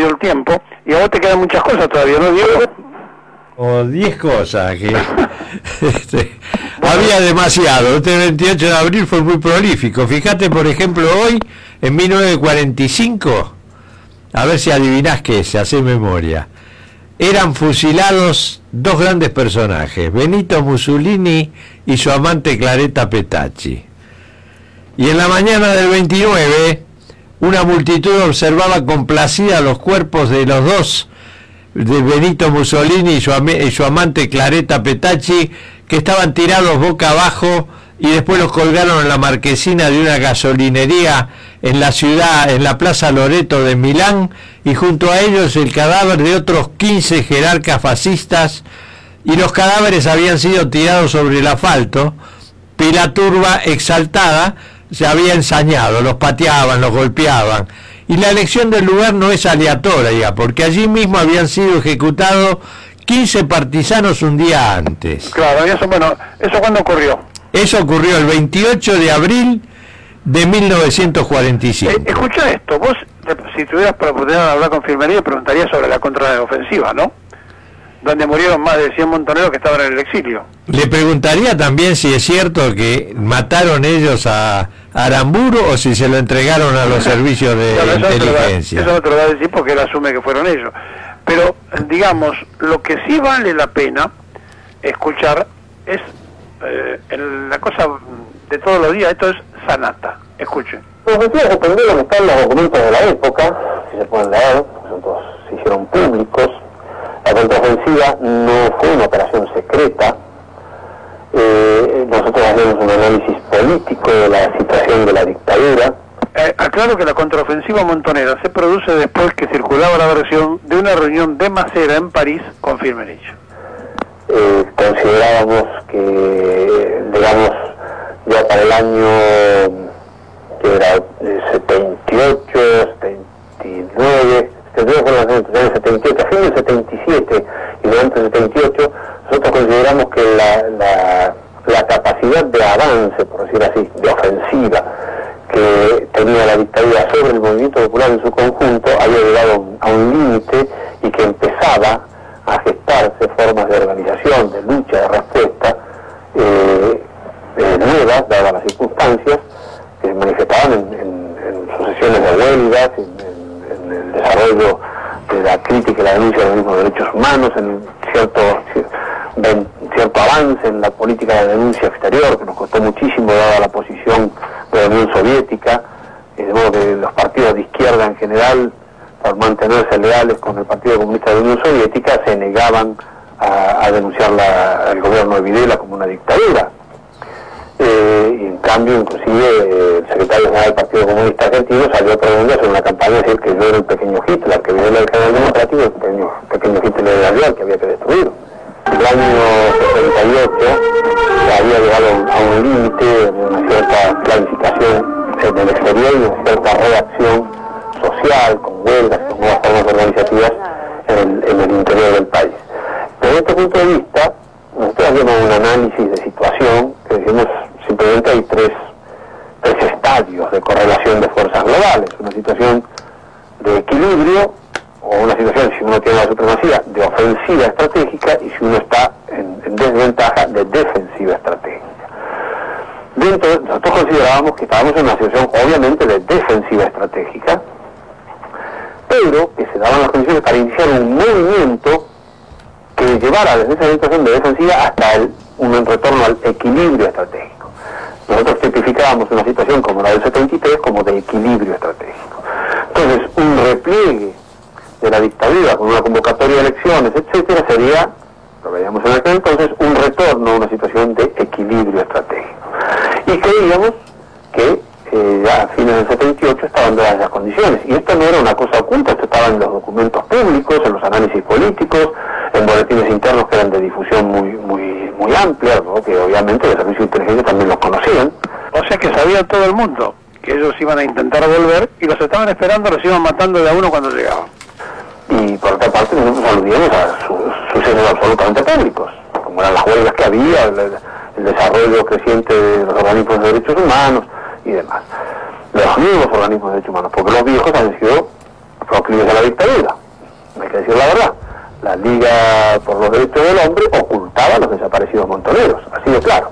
rápido el tiempo, y a vos te quedan muchas cosas todavía, ¿no, Diego? O 10 cosas que había demasiado. Este 28 de abril fue muy prolífico. Fíjate, por ejemplo, hoy, en 1945, a ver si adivinás qué es, hace memoria. Eran fusilados dos grandes personajes, Benito Mussolini y su amante Claretta Petacci. Y en la mañana del 29, una multitud observaba complacida los cuerpos de los dos, de Benito Mussolini y su amante Claretta Petacci, que estaban tirados boca abajo, y después los colgaron en la marquesina de una gasolinería en la ciudad, en la Plaza Loreto de Milán, y junto a ellos el cadáver de otros 15 jerarcas fascistas, y los cadáveres habían sido tirados sobre el asfalto, y la turba exaltada se había ensañado, los pateaban, los golpeaban, y la elección del lugar no es aleatoria, porque allí mismo habían sido ejecutados 15 partisanos un día antes. Claro, eso, bueno, ¿eso cuándo ocurrió? Eso ocurrió el 28 de abril de 1945. Escucha esto, vos, si tuvieras la oportunidad de hablar con Firmenich, preguntarías sobre la contraofensiva, ¿no? Donde murieron más de 100 montoneros que estaban en el exilio. Le preguntaría también si es cierto que mataron ellos a Aramburu o si se lo entregaron a los servicios de inteligencia. Eso no te lo va a decir porque él asume que fueron ellos. Pero, digamos, lo que sí vale la pena escuchar es la cosa de todos los días. Esto es Sanata. Escuchen. Los decía sorprendido que están los documentos de la época, si se pueden leer, nosotros se hicieron públicos. La contraofensiva no fue una operación secreta. Nosotros hacemos un análisis político de la situación de la dictadura. Aclaro que la contraofensiva montonera se produce después que circulaba la versión de una reunión de Macera en París con Firmenich. Considerábamos que, digamos, ya para el año que era 78, 79, fue en el 78, a fin del 77 y durante el 78, nosotros consideramos que la capacidad de avance, por decir así, de ofensiva, que tenía la dictadura sobre el movimiento popular en su conjunto, había llegado a un límite y que empezaba a gestarse formas de organización, de lucha, de respuesta nuevas, dadas las circunstancias, que se manifestaban en sucesiones de huelgas, en el desarrollo de la crítica y la denuncia de los mismos derechos humanos, en cierto avance en la política de denuncia exterior, que nos costó muchísimo dada la posición de la Unión Soviética, de modo que los partidos de izquierda en general, por mantenerse leales con el Partido Comunista de la Unión Soviética, se negaban a denunciar el gobierno de Videla como una dictadura. Y en cambio, inclusive, el secretario general del Partido Comunista Argentino salió a hacer una campaña a decir que yo era el pequeño Hitler, que Videla era el general democrático, y el pequeño Hitler era el que había que destruir. El año 78 se había llegado a un límite de una cierta planificación en el exterior y una cierta reacción social, con huelgas, con nuevas formas organizativas en el interior del país. Desde este punto de vista, nosotros hacemos un análisis de situación que decimos simplemente hay tres estadios de correlación de fuerzas globales: una situación de equilibrio, o una situación, si uno tiene la supremacía, de ofensiva estratégica, y si uno está en desventaja, de defensiva estratégica. Nosotros considerábamos que estábamos en una situación obviamente de defensiva estratégica, pero que se daban las condiciones para iniciar un movimiento que llevara desde esa situación de defensiva hasta un retorno al equilibrio estratégico. Nosotros tipificábamos una situación como la del 73 como de equilibrio estratégico. Entonces, un repliegue de la dictadura con una convocatoria de elecciones, etcétera, sería, lo veíamos en aquel entonces, un retorno a una situación de equilibrio estratégico. Y creíamos que ya a fines del 78 estaban dadas las condiciones, y esto no era una cosa oculta, esto estaba en los documentos públicos, en los análisis políticos, en boletines internos que eran de difusión muy amplia, ¿no? Que obviamente los servicios de inteligencia también los conocían. O sea que sabía todo el mundo que ellos iban a intentar volver, y los estaban esperando, los iban matando de a uno cuando llegaban. Y por otra parte nosotros aludíamos a sucesos absolutamente públicos, como eran las huelgas que había, el desarrollo creciente de los organismos de derechos humanos y demás. Los mismos organismos de derechos humanos, porque los viejos han sido proclives a la dictadura, hay que decir la verdad. La Liga por los Derechos del Hombre ocultaba a los desaparecidos montoneros, así de claro.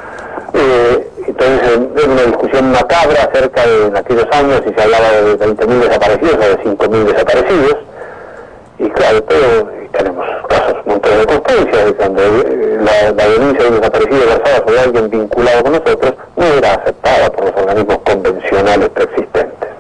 Entonces, en una discusión macabra acerca de en aquellos años, si se hablaba de 20.000 desaparecidos o de 5.000 desaparecidos, y claro, pero tenemos casos, montones de constancias de cuando la denuncia de un desaparecido versada sobre alguien vinculado con nosotros no era aceptada por los organismos convencionales preexistentes.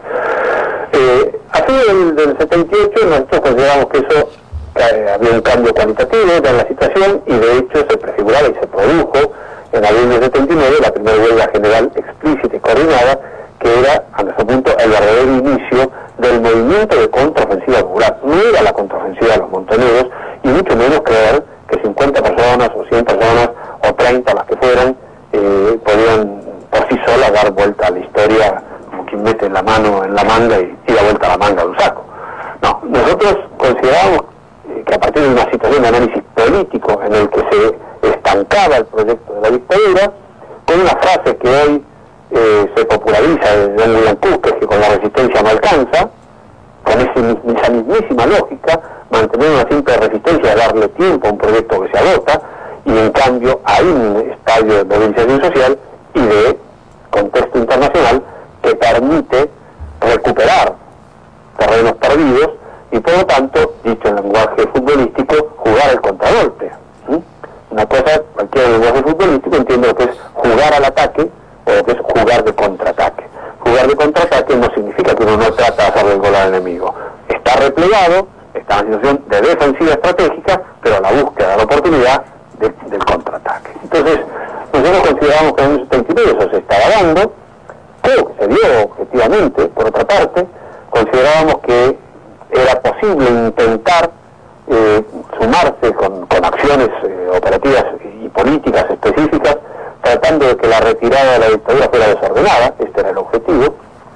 A fin del 78 nosotros consideramos que eso había un cambio cualitativo en la situación, y de hecho se prefiguraba y se produjo en abril del 79 la primera huelga general explícita y coordinada, que era, a nuestro punto, el verdadero inicio del movimiento de contraofensiva popular. No era la contraofensiva de los montoneros, y mucho menos creer que 50 personas o 100 personas o 30, las que fueran, podían por sí solas dar vuelta a la historia, como quien mete la mano en la manga y da vuelta a la manga de un saco. No, nosotros considerábamos que a partir de una situación de análisis político en el que se estancaba el proyecto de la dictadura, con una frase que hoy se populariza de John William Cook, que con la resistencia no alcanza, con esa mismísima lógica, mantener una simple resistencia, darle tiempo a un proyecto que se agota, y en cambio hay un estadio de movilización social y de contexto internacional que permite recuperar terrenos perdidos y, por lo tanto, dicho en lenguaje futbolístico, jugar al contragolpe. Una cosa, cualquier lenguaje futbolístico entiende lo que es jugar al ataque o lo que es jugar de contraataque. Jugar de contraataque no significa que uno no trata de hacerle el gol al enemigo. Está replegado, está en una situación de defensiva estratégica, pero a la búsqueda de la oportunidad del contraataque. Entonces, nosotros consideramos que en el 79 eso se estaba dando, creo que se dio objetivamente. Por otra parte, considerábamos que era posible intentar sumarse con acciones operativas y políticas específicas, tratando de que la retirada de la dictadura fuera desordenada. Este era el objetivo.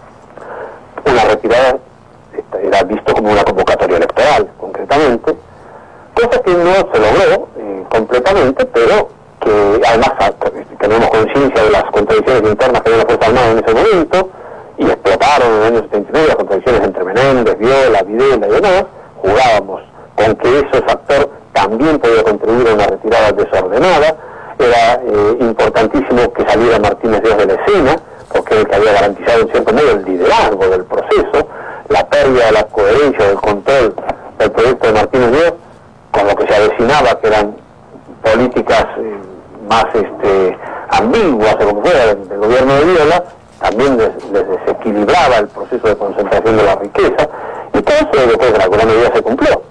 Una retirada era visto como una convocatoria electoral, concretamente, cosa que no se logró completamente, pero que además tenemos conciencia de las contradicciones internas que había la Fuerza Armada en ese momento, y explotaron en el año 79 las contradicciones entre Menéndez, Viola, Videla y demás. Jugábamos con que ese factor también podía contribuir a una retirada desordenada. Era importantísimo que saliera Martínez Díaz de la escena, porque era el que había garantizado en cierto modo el liderazgo del proceso. La pérdida de la coherencia, del control del proyecto de Martínez Díaz, con lo que se avecinaba, que eran políticas más ambiguas o como fuera del gobierno de Viola, también les desequilibraba el proceso de concentración de la riqueza, y todo eso después de la alguna medida se cumplió.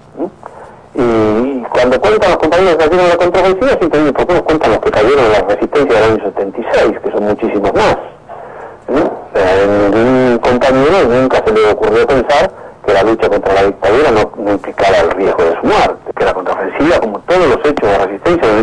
Y cuando cuentan los compañeros que hacían la contraofensiva, simplemente ¿por qué nos cuentan los que cayeron en la resistencia del año 76, que son muchísimos más? A ningún compañero nunca se le ocurrió pensar que la lucha contra la dictadura no implicaba el riesgo de su muerte, que la contraofensiva, como todos los hechos de resistencia,